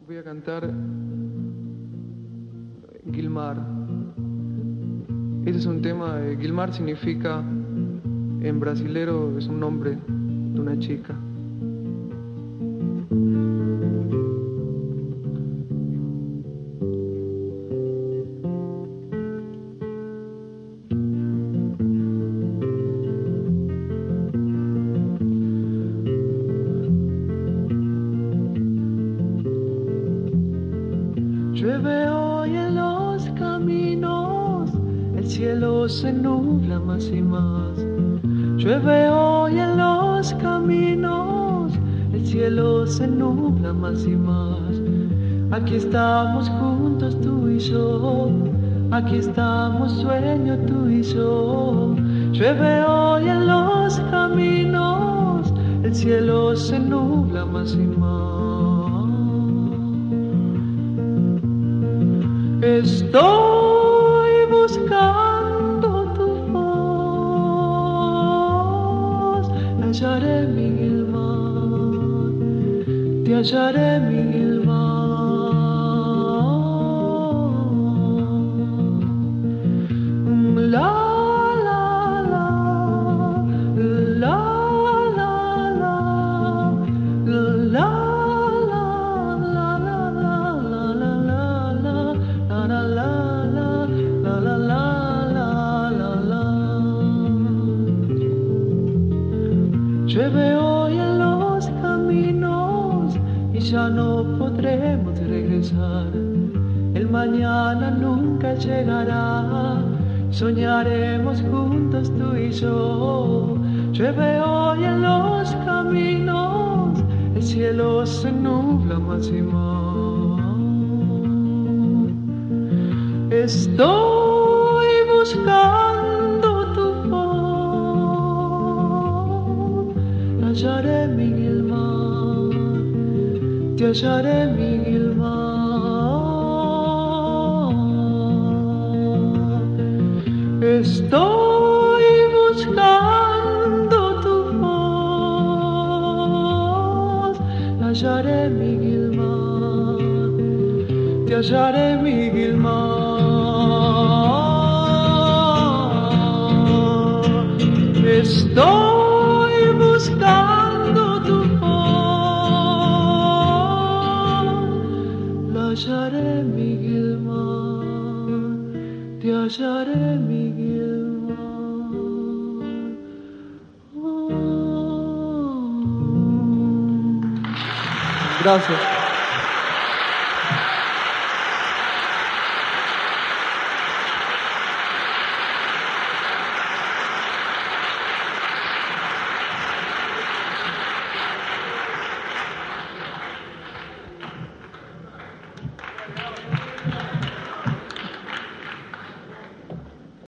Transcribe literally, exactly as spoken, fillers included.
Voy a cantar Gilmar. Este es un tema, eh, Gilmar significa, en brasilero es un nombre de una chica. Llueve hoy en los caminos, el cielo se nubla más y más. Llueve hoy en los caminos, el cielo se nubla más y más. Aquí estamos juntos tú y yo, aquí estamos sueño tú y yo. Llueve hoy en los caminos, el cielo se nubla más y más. Estoy buscando tu voz, te hallaré mi Gilmar, te hallaré mi Gilmar. La la la, la la la, la. Llueve hoy en los caminos y ya no podremos regresar. El mañana nunca llegará, soñaremos juntos tú y yo. Llueve hoy en los caminos, el cielo se nubla más y más. Estoy buscando tu voz, te hallaré mi Gilmar, te hallaré mi Gilmar. Estoy buscando tu voz, te hallaré mi Gilmar, te hallaré mi Gilmar. Estoy buscando tu voz, la hallaré mi Gilmar, te hallaré mi Gilmar. Oh. Gracias.